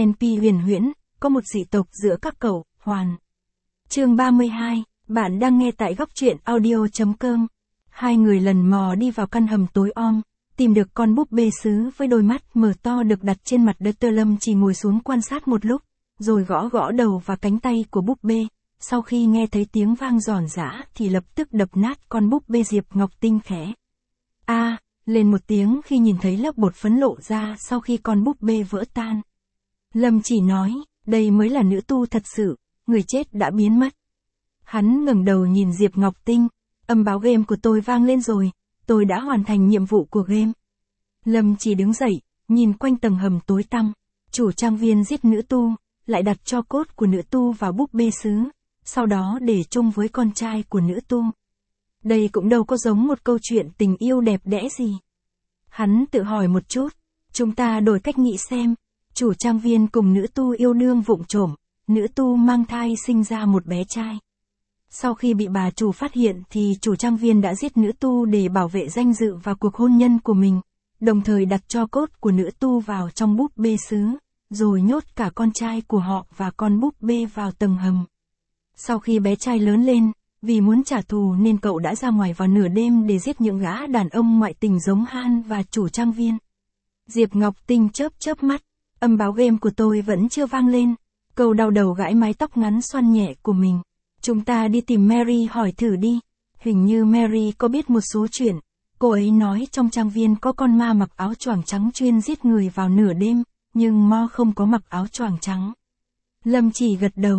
NP huyền huyễn, có một dị tộc giữa các cậu, Hoàn. Chương 32, bạn đang nghe tại góc truyện audio.com. Hai người lần mò đi vào căn hầm tối om, tìm được con búp bê sứ với đôi mắt mở to được đặt trên mặt đất. Lâm chỉ ngồi xuống quan sát một lúc, rồi gõ gõ đầu và cánh tay của búp bê. Sau khi nghe thấy tiếng vang giòn giã thì lập tức đập nát con búp bê. Diệp Ngọc Tinh khẽ lên một tiếng khi nhìn thấy lớp bột phấn lộ ra sau khi con búp bê vỡ tan. Lâm chỉ nói, đây mới là nữ tu thật sự, người chết đã biến mất. Hắn ngẩng đầu nhìn Diệp Ngọc Tinh, âm báo game của tôi vang lên rồi, tôi đã hoàn thành nhiệm vụ của game. Lâm chỉ đứng dậy, nhìn quanh tầng hầm tối tăm, chủ trang viên giết nữ tu, lại đặt tro cốt của nữ tu vào búp bê sứ, sau đó để chung với con trai của nữ tu. Đây cũng đâu có giống một câu chuyện tình yêu đẹp đẽ gì. Hắn tự hỏi một chút, chúng ta đổi cách nghĩ xem, chủ trang viên cùng nữ tu yêu đương vụng trộm, nữ tu mang thai sinh ra một bé trai. Sau khi bị bà chủ phát hiện thì chủ trang viên đã giết nữ tu để bảo vệ danh dự và cuộc hôn nhân của mình, đồng thời đặt tro cốt của nữ tu vào trong búp bê sứ, rồi nhốt cả con trai của họ và con búp bê vào tầng hầm. Sau khi bé trai lớn lên, vì muốn trả thù nên cậu đã ra ngoài vào nửa đêm để giết những gã đàn ông ngoại tình giống Han và chủ trang viên. Diệp Ngọc Tinh chớp mắt, âm báo game của tôi vẫn chưa vang lên. Cậu đau đầu gãi mái tóc ngắn xoăn nhẹ của mình. Chúng ta đi tìm Mary hỏi thử đi. Hình như Mary có biết một số chuyện. Cô ấy nói trong trang viên có con ma mặc áo choàng trắng chuyên giết người vào nửa đêm, nhưng Mo không có mặc áo choàng trắng. Lâm chỉ gật đầu,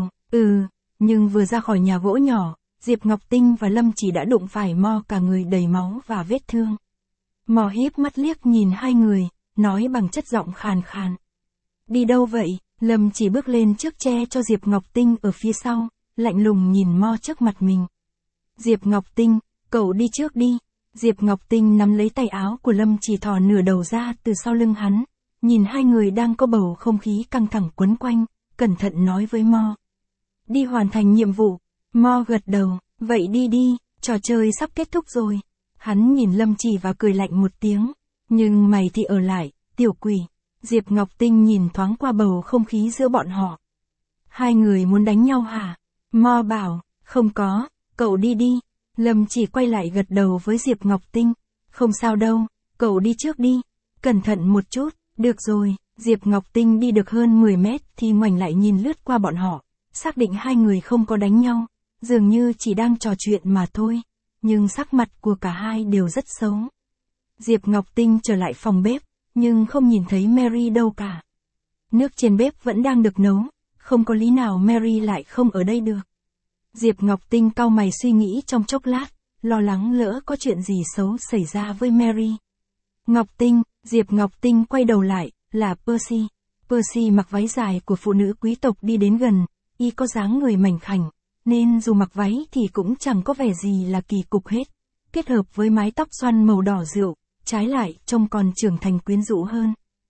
nhưng vừa ra khỏi nhà gỗ nhỏ, Diệp Ngọc Tinh và Lâm chỉ đã đụng phải Mo cả người đầy máu và vết thương. Mo híp mắt liếc nhìn hai người, nói bằng chất giọng khàn khàn. Đi đâu vậy? Lâm chỉ bước lên trước che cho Diệp Ngọc Tinh ở phía sau, lạnh lùng nhìn Mo trước mặt mình. Diệp Ngọc Tinh, cậu đi trước đi. Diệp Ngọc Tinh nắm lấy tay áo của Lâm chỉ thò nửa đầu ra từ sau lưng hắn, nhìn hai người đang có bầu không khí căng thẳng quấn quanh, cẩn thận nói với Mo. Đi hoàn thành nhiệm vụ. Mo gật đầu, vậy đi, trò chơi sắp kết thúc rồi. Hắn nhìn Lâm chỉ và cười lạnh một tiếng, nhưng mày thì ở lại, tiểu quỷ. Diệp Ngọc Tinh nhìn thoáng qua bầu không khí giữa bọn họ. Hai người muốn đánh nhau hả? Mo bảo, không có, cậu đi. Lâm chỉ quay lại gật đầu với Diệp Ngọc Tinh. Không sao đâu, cậu đi trước đi. Cẩn thận một chút, được rồi. Diệp Ngọc Tinh đi được hơn 10 mét thì ngoảnh lại nhìn lướt qua bọn họ, xác định hai người không có đánh nhau, dường như chỉ đang trò chuyện mà thôi, nhưng sắc mặt của cả hai đều rất xấu. Diệp Ngọc Tinh trở lại phòng bếp, nhưng không nhìn thấy Mary đâu cả. Nước trên bếp vẫn đang được nấu, không có lý nào Mary lại không ở đây được. Diệp Ngọc Tinh cau mày suy nghĩ trong chốc lát, lo lắng lỡ có chuyện gì xấu xảy ra với Mary. Ngọc Tinh, Diệp Ngọc Tinh quay đầu lại, là Percy. Percy mặc váy dài của phụ nữ quý tộc đi đến gần, y có dáng người mảnh khảnh, nên dù mặc váy thì cũng chẳng có vẻ gì là kỳ cục hết. Kết hợp với mái tóc xoăn màu đỏ rượu, trái lại trông còn trưởng thành quyến rũ hơn.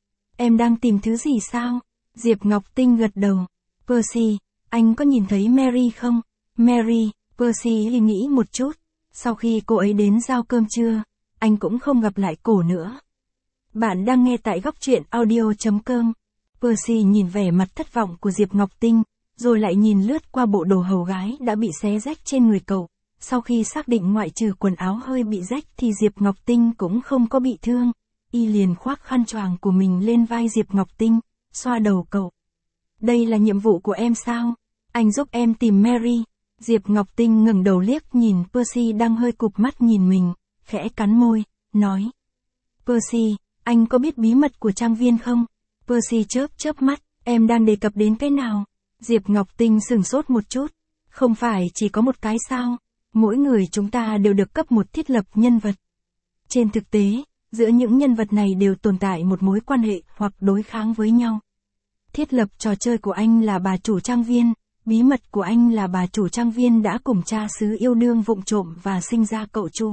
Em đang tìm thứ gì sao? Diệp Ngọc Tinh gật đầu. Percy, anh có nhìn thấy Mary không? Mary, Percy nghĩ một chút. Sau khi cô ấy đến giao cơm trưa, anh cũng không gặp lại cô nữa. Bạn đang nghe tại góc truyện audio.com. Percy nhìn vẻ mặt thất vọng của Diệp Ngọc Tinh, rồi lại nhìn lướt qua bộ đồ hầu gái đã bị xé rách trên người cậu. Sau khi xác định ngoại trừ quần áo hơi bị rách thì Diệp Ngọc Tinh cũng không có bị thương, y liền khoác khăn choàng của mình lên vai Diệp Ngọc Tinh, xoa đầu cậu. Đây là nhiệm vụ của em sao? Anh giúp em tìm Mary. Diệp Ngọc Tinh ngẩng đầu liếc nhìn Percy đang hơi cụp mắt nhìn mình, khẽ cắn môi, nói. Percy, anh có biết bí mật của trang viên không? Percy chớp mắt, em đang đề cập đến cái nào? Diệp Ngọc Tinh sửng sốt một chút. Không phải chỉ có một cái sao? Mỗi người chúng ta đều được cấp một thiết lập nhân vật. Trên thực tế, giữa những nhân vật này đều tồn tại một mối quan hệ hoặc đối kháng với nhau. Thiết lập trò chơi của anh là bà chủ trang viên, bí mật của anh là bà chủ trang viên đã cùng cha xứ yêu đương vụng trộm và sinh ra cậu chủ.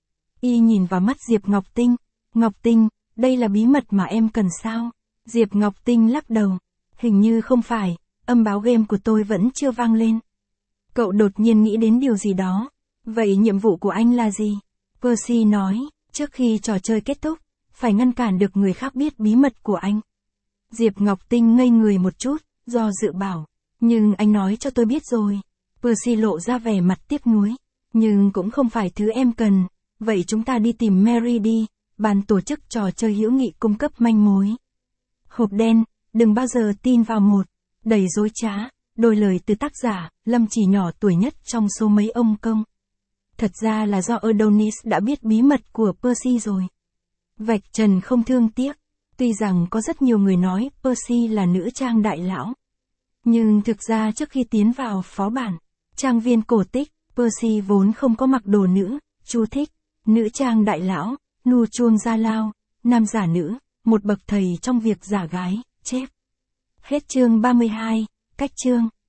Y nhìn vào mắt Diệp Ngọc Tinh. Ngọc Tinh, đây là bí mật mà em cần sao? Diệp Ngọc Tinh lắc đầu. Hình như không phải, âm báo game của tôi vẫn chưa vang lên. Cậu đột nhiên nghĩ đến điều gì đó. Vậy nhiệm vụ của anh là gì? Percy nói, trước khi trò chơi kết thúc, phải ngăn cản được người khác biết bí mật của anh. Diệp Ngọc Tinh ngây người một chút, do dự bảo. Nhưng anh nói cho tôi biết rồi. Percy lộ ra vẻ mặt tiếc nuối. Nhưng cũng không phải thứ em cần. Vậy chúng ta đi tìm Mary đi. Ban tổ chức trò chơi hữu nghị cung cấp manh mối. Hộp đen, đừng bao giờ tin vào một. Đầy dối trá. Đôi lời từ tác giả, Lâm chỉ nhỏ tuổi nhất trong số mấy ông công. Thật ra là do Adonis đã biết bí mật của Percy rồi. Vạch trần không thương tiếc. Tuy rằng có rất nhiều người nói Percy là nữ trang đại lão. Nhưng thực ra trước khi tiến vào phó bản, trang viên cổ tích, Percy vốn không có mặc đồ nữ, chú thích, nữ trang đại lão, nu chuông gia lao, nam giả nữ, một bậc thầy trong việc giả gái, chép. Hết chương 32, cách chương.